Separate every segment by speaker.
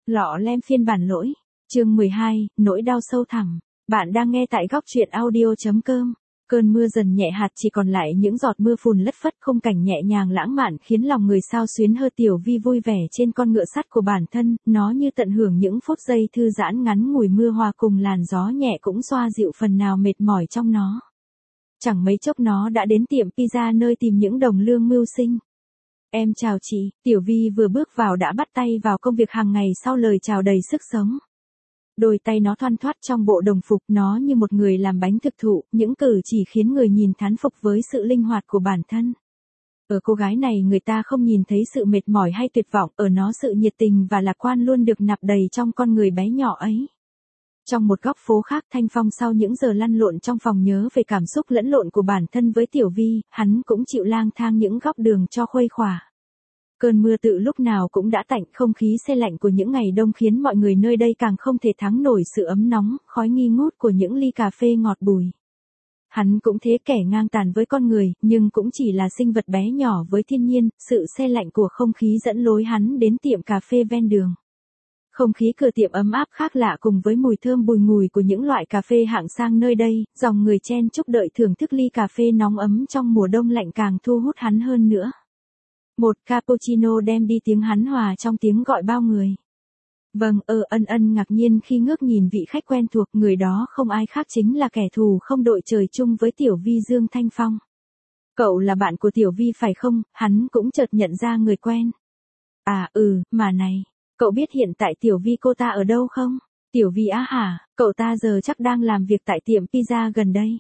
Speaker 1: Lọ lem phiên bản lỗi. Chương 12, nỗi đau sâu thẳm. Bạn đang nghe tại góc truyện audio.com. Cơn mưa dần nhẹ hạt chỉ còn lại những giọt mưa phùn lất phất, khung cảnh nhẹ nhàng lãng mạn khiến lòng người xao xuyến. Hơ Tiểu Vi vui vẻ trên con ngựa sắt của bản thân, nó như tận hưởng những phút giây thư giãn ngắn ngủi. Mưa hòa cùng làn gió nhẹ cũng xoa dịu phần nào mệt mỏi trong nó. Chẳng mấy chốc nó đã đến tiệm pizza nơi tìm những đồng lương mưu sinh. Em chào chị. Tiểu Vi vừa bước vào đã bắt tay vào công việc hàng ngày sau lời chào đầy sức sống. Đôi tay nó thoăn thoắt trong bộ đồng phục, nó như một người làm bánh thực thụ, những cử chỉ khiến người nhìn thán phục với sự linh hoạt của bản thân. Ở cô gái này người ta không nhìn thấy sự mệt mỏi hay tuyệt vọng, ở nó sự nhiệt tình và lạc quan luôn được nạp đầy trong con người bé nhỏ ấy. Trong một góc phố khác, Thanh Phong sau những giờ lăn lộn trong phòng nhớ về cảm xúc lẫn lộn của bản thân với Tiểu Vi, hắn cũng chịu lang thang những góc đường cho khuây khỏa. Cơn mưa tự lúc nào cũng đã tạnh, không khí se lạnh của những ngày đông khiến mọi người nơi đây càng không thể thắng nổi sự ấm nóng, khói nghi ngút của những ly cà phê ngọt bùi. Hắn cũng thế, kẻ ngang tàn với con người, nhưng cũng chỉ là sinh vật bé nhỏ với thiên nhiên. Sự se lạnh của không khí dẫn lối hắn đến tiệm cà phê ven đường. Không khí cửa tiệm ấm áp khác lạ cùng với mùi thơm bùi ngùi của những loại cà phê hạng sang nơi đây, dòng người chen chúc đợi thưởng thức ly cà phê nóng ấm trong mùa đông lạnh càng thu hút hắn hơn nữa. Một cappuccino đem đi, tiếng hắn hòa trong tiếng gọi bao người. Vâng, Ân ngạc nhiên khi ngước nhìn vị khách quen thuộc, người đó không ai khác chính là kẻ thù không đội trời chung với Tiểu Vi, Dương Thanh Phong. Cậu là bạn của Tiểu Vi phải không? Hắn cũng chợt nhận ra người quen. À mà này, cậu biết hiện tại Tiểu Vi cô ta ở đâu không? Tiểu Vi á hả, cậu ta giờ chắc đang làm việc tại tiệm pizza gần đây.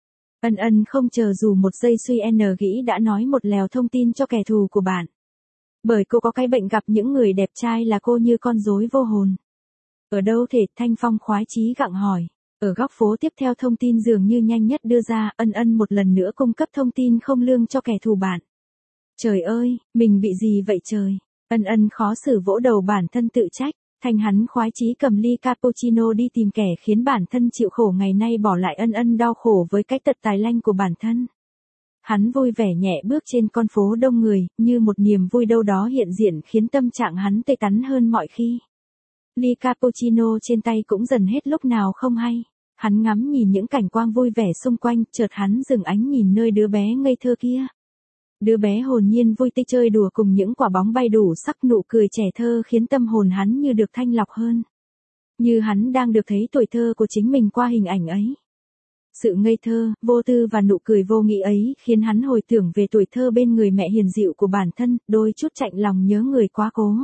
Speaker 1: Ân không chờ dù một giây suy nghĩ đã nói một lèo thông tin cho kẻ thù của bạn. Bởi cô có cái bệnh gặp những người đẹp trai là cô như con rối vô hồn. Ở đâu thể? Thanh Phong khoái chí gặng hỏi. Ở góc phố tiếp theo, thông tin dường như nhanh nhất đưa ra. Ân một lần nữa cung cấp thông tin không lương cho kẻ thù bạn. Trời ơi, mình bị gì vậy trời? Ân khó xử vỗ đầu bản thân tự trách. Thành hắn khoái chí cầm ly cappuccino đi tìm kẻ khiến bản thân chịu khổ ngày nay, bỏ lại Ân đau khổ với cái tật tài lanh của bản thân. Hắn vui vẻ nhẹ bước trên con phố đông người, như một niềm vui đâu đó hiện diện khiến tâm trạng hắn tươi tắn hơn mọi khi. Ly cappuccino trên tay cũng dần hết lúc nào không hay. Hắn ngắm nhìn những cảnh quang vui vẻ xung quanh, chợt hắn dừng ánh nhìn nơi đứa bé ngây thơ kia. Đứa bé hồn nhiên vui tươi chơi đùa cùng những quả bóng bay đủ sắc, nụ cười trẻ thơ khiến tâm hồn hắn như được thanh lọc hơn. Như hắn đang được thấy tuổi thơ của chính mình qua hình ảnh ấy. Sự ngây thơ, vô tư và nụ cười vô nghĩ ấy khiến hắn hồi tưởng về tuổi thơ bên người mẹ hiền dịu của bản thân, đôi chút chạnh lòng nhớ người quá cố.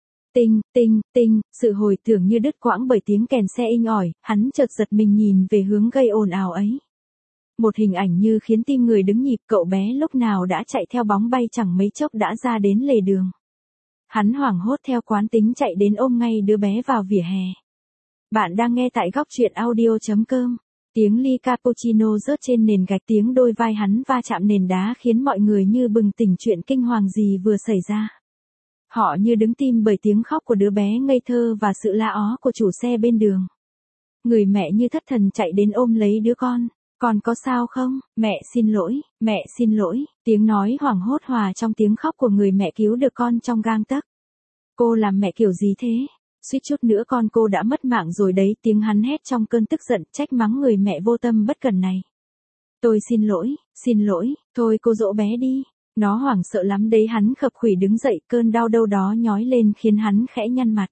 Speaker 1: Tinh, sự hồi tưởng như đứt quãng bởi tiếng kèn xe inh ỏi, hắn chợt giật mình nhìn về hướng gây ồn ào ấy. Một hình ảnh như khiến tim người đứng nhịp, cậu bé lúc nào đã chạy theo bóng bay chẳng mấy chốc đã ra đến lề đường. Hắn hoảng hốt theo quán tính chạy đến ôm ngay đứa bé vào vỉa hè. Bạn đang nghe tại góc truyện audio.com. Tiếng ly cappuccino rớt trên nền gạch, tiếng đôi vai hắn va chạm nền đá khiến mọi người như bừng tỉnh chuyện kinh hoàng gì vừa xảy ra. Họ như đứng tim bởi tiếng khóc của đứa bé ngây thơ và sự la ó của chủ xe bên đường. Người mẹ như thất thần chạy đến ôm lấy đứa con. Con có sao không? Mẹ xin lỗi, tiếng nói hoảng hốt hòa trong tiếng khóc của người mẹ cứu được con trong gang tấc. Cô làm mẹ kiểu gì thế? Suýt chút nữa con cô đã mất mạng rồi đấy, tiếng hắn hét trong cơn tức giận, trách mắng người mẹ vô tâm bất cẩn này. Tôi xin lỗi, thôi cô dỗ bé đi. Nó hoảng sợ lắm đấy, hắn khập khủy đứng dậy, cơn đau đâu đó nhói lên khiến hắn khẽ nhăn mặt.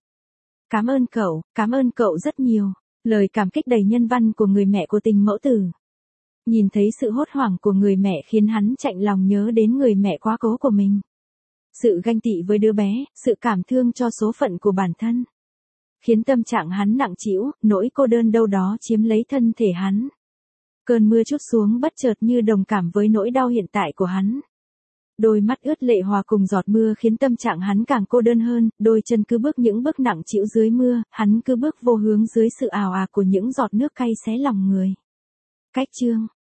Speaker 1: Cảm ơn cậu rất nhiều. Lời cảm kích đầy nhân văn của người mẹ của tình mẫu tử. Nhìn thấy sự hốt hoảng của người mẹ khiến hắn chạnh lòng nhớ đến người mẹ quá cố của mình. Sự ganh tị với đứa bé, sự cảm thương cho số phận của bản thân. Khiến tâm trạng hắn nặng trĩu, nỗi cô đơn đâu đó chiếm lấy thân thể hắn. Cơn mưa trút xuống bất chợt như đồng cảm với nỗi đau hiện tại của hắn. Đôi mắt ướt lệ hòa cùng giọt mưa khiến tâm trạng hắn càng cô đơn hơn, đôi chân cứ bước những bước nặng trĩu dưới mưa, hắn cứ bước vô hướng dưới sự ào ạt của những giọt nước cay xé lòng người. Cách chương